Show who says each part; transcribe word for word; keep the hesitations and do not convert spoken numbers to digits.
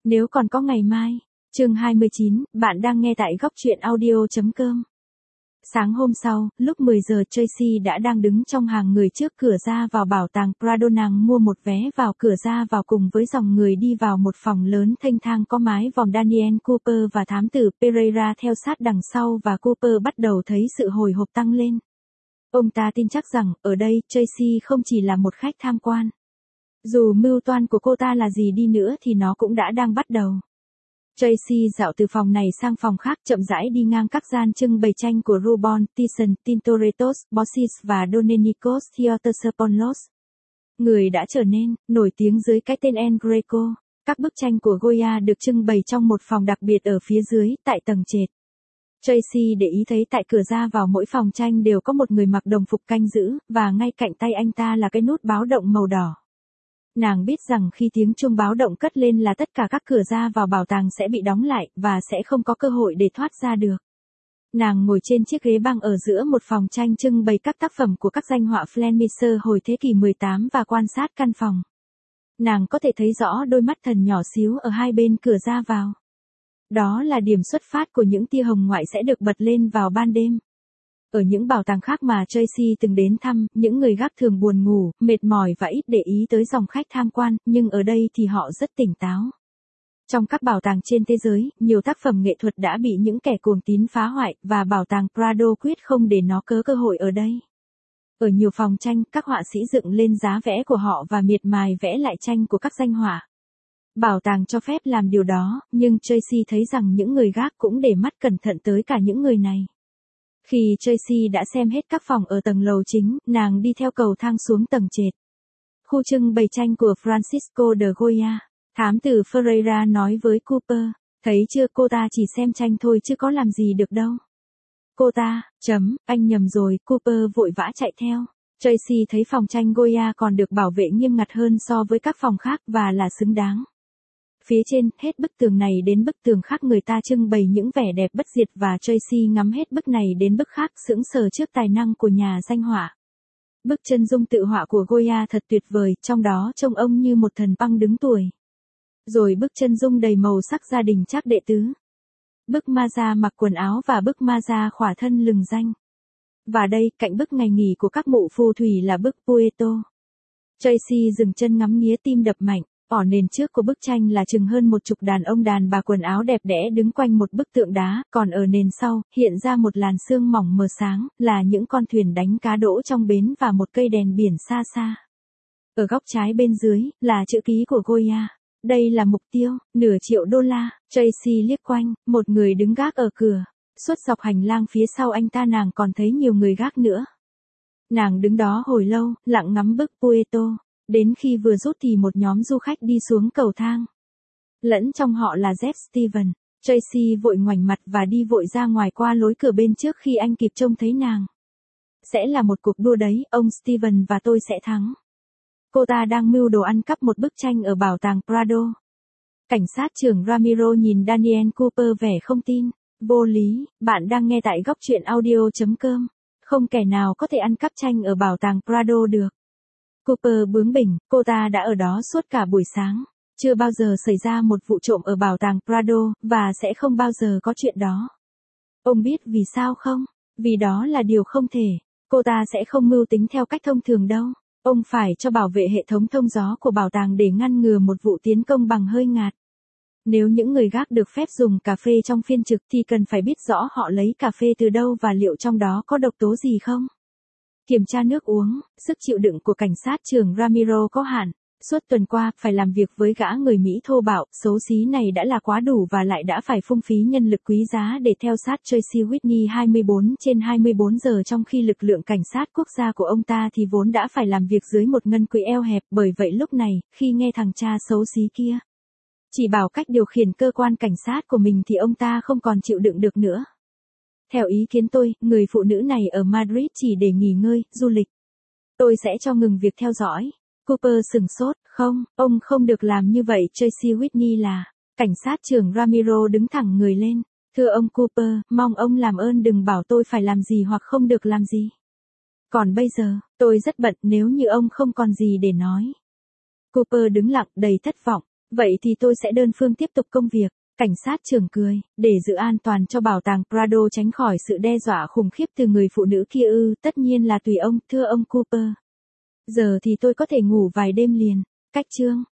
Speaker 1: Nếu còn có ngày mai. Chương hai mươi chín, bạn đang nghe tại góc truyện audio chấm com. Sáng hôm sau, lúc mười giờ Tracy đã đang đứng trong hàng người trước cửa ra vào bảo tàng Prado. Nàng mua một vé vào cửa ra vào cùng với dòng người đi vào một phòng lớn thênh thang có mái vòm. Daniel Cooper và thám tử Pereira theo sát đằng sau và Cooper bắt đầu thấy sự hồi hộp tăng lên. Ông ta tin chắc rằng, ở đây, Tracy không chỉ là một khách tham quan. Dù mưu toan của cô ta là gì đi nữa thì nó cũng đã đang bắt đầu. Tracy dạo từ phòng này sang phòng khác, chậm rãi đi ngang các gian trưng bày tranh của Rubon, Thyssen, Tintoretto, Bossis và Domenicos Theotosopoulous. Người đã trở nên nổi tiếng dưới cái tên El Greco. Các bức tranh của Goya được trưng bày trong một phòng đặc biệt ở phía dưới, tại tầng trệt. Tracy để ý thấy tại cửa ra vào mỗi phòng tranh đều có một người mặc đồng phục canh giữ, và ngay cạnh tay anh ta là cái nút báo động màu đỏ. Nàng biết rằng khi tiếng chuông báo động cất lên là tất cả các cửa ra vào bảo tàng sẽ bị đóng lại, và sẽ không có cơ hội để thoát ra được. Nàng ngồi trên chiếc ghế băng ở giữa một phòng tranh trưng bày các tác phẩm của các danh họa Flemister hồi thế kỷ mười tám và quan sát căn phòng. Nàng có thể thấy rõ đôi mắt thần nhỏ xíu ở hai bên cửa ra vào. Đó là điểm xuất phát của những tia hồng ngoại sẽ được bật lên vào ban đêm. Ở những bảo tàng khác mà Tracy từng đến thăm, những người gác thường buồn ngủ, mệt mỏi và ít để ý tới dòng khách tham quan, nhưng ở đây thì họ rất tỉnh táo. Trong các bảo tàng trên thế giới, nhiều tác phẩm nghệ thuật đã bị những kẻ cuồng tín phá hoại, và bảo tàng Prado quyết không để nó cớ cơ hội ở đây. Ở nhiều phòng tranh, các họa sĩ dựng lên giá vẽ của họ và miệt mài vẽ lại tranh của các danh họa. Bảo tàng cho phép làm điều đó, nhưng Tracy thấy rằng những người gác cũng để mắt cẩn thận tới cả những người này. Khi Tracy đã xem hết các phòng ở tầng lầu chính, nàng đi theo cầu thang xuống tầng trệt. Khu trưng bày tranh của Francisco de Goya. Thám tử Ferreira nói với Cooper, thấy chưa, cô ta chỉ xem tranh thôi chứ có làm gì được đâu. Cô ta, chấm, anh nhầm rồi, Cooper vội vã chạy theo. Tracy thấy phòng tranh Goya còn được bảo vệ nghiêm ngặt hơn so với các phòng khác và là xứng đáng. Phía trên, hết bức tường này đến bức tường khác người ta trưng bày những vẻ đẹp bất diệt, và Tracy ngắm hết bức này đến bức khác sững sờ trước tài năng của nhà danh họa. Bức chân dung tự họa của Goya thật tuyệt vời, trong đó trông ông như một thần băng đứng tuổi. Rồi bức chân dung đầy màu sắc gia đình Trác đệ tứ. Bức Maza mặc quần áo và bức Maza khỏa thân lừng danh. Và đây, cạnh bức ngày nghỉ của các mụ phù thủy là bức Pueto. Tracy dừng chân ngắm nghía, tim đập mạnh. Ở nền trước của bức tranh là chừng hơn một chục đàn ông đàn bà quần áo đẹp đẽ đứng quanh một bức tượng đá, còn ở nền sau, hiện ra một làn sương mỏng mờ sáng, là những con thuyền đánh cá đỗ trong bến và một cây đèn biển xa xa. Ở góc trái bên dưới, là chữ ký của Goya. Đây là mục tiêu, nửa triệu đô la. Tracy liếc quanh, một người đứng gác ở cửa. Suốt dọc hành lang phía sau anh ta nàng còn thấy nhiều người gác nữa. Nàng đứng đó hồi lâu, lặng ngắm bức Pueto. Đến khi vừa rút thì một nhóm du khách đi xuống cầu thang. Lẫn trong họ là Jeff Steven. Tracy vội ngoảnh mặt và đi vội ra ngoài qua lối cửa bên trước khi anh kịp trông thấy nàng. Sẽ là một cuộc đua đấy, ông Steven và tôi sẽ thắng. Cô ta đang mưu đồ ăn cắp một bức tranh ở bảo tàng Prado. Cảnh sát trưởng Ramiro nhìn Daniel Cooper vẻ không tin. Vô lý, bạn đang nghe tại góc truyện audio chấm com. Không kẻ nào có thể ăn cắp tranh ở bảo tàng Prado được. Cooper bướng bỉnh, cô ta đã ở đó suốt cả buổi sáng. Chưa bao giờ xảy ra một vụ trộm ở bảo tàng Prado, và sẽ không bao giờ có chuyện đó. Ông biết vì sao không? Vì đó là điều không thể. Cô ta sẽ không mưu tính theo cách thông thường đâu. Ông phải cho bảo vệ hệ thống thông gió của bảo tàng để ngăn ngừa một vụ tiến công bằng hơi ngạt. Nếu những người gác được phép dùng cà phê trong phiên trực thì cần phải biết rõ họ lấy cà phê từ đâu và liệu trong đó có độc tố gì không. Kiểm tra nước uống, sức chịu đựng của cảnh sát trưởng Ramiro có hạn. Suốt tuần qua, phải làm việc với gã người Mỹ thô bạo, xấu xí này đã là quá đủ và lại đã phải phung phí nhân lực quý giá để theo sát Tracy Whitney hai mươi bốn trên hai mươi bốn giờ, trong khi lực lượng cảnh sát quốc gia của ông ta thì vốn đã phải làm việc dưới một ngân quỹ eo hẹp. Bởi vậy lúc này, khi nghe thằng cha xấu xí kia chỉ bảo cách điều khiển cơ quan cảnh sát của mình thì ông ta không còn chịu đựng được nữa. Theo ý kiến tôi, người phụ nữ này ở Madrid chỉ để nghỉ ngơi, du lịch. Tôi sẽ cho ngừng việc theo dõi. Cooper sừng sốt, không, ông không được làm như vậy. Tracy Whitney là. Cảnh sát trưởng Ramiro đứng thẳng người lên. Thưa ông Cooper, mong ông làm ơn đừng bảo tôi phải làm gì hoặc không được làm gì. Còn bây giờ, tôi rất bận, nếu như ông không còn gì để nói. Cooper đứng lặng đầy thất vọng. Vậy thì tôi sẽ đơn phương tiếp tục công việc. Cảnh sát trưởng cười, để giữ an toàn cho bảo tàng Prado tránh khỏi sự đe dọa khủng khiếp từ người phụ nữ kia ư, tất nhiên là tùy ông, thưa ông Cooper. Giờ thì tôi có thể ngủ vài đêm liền. Cách chương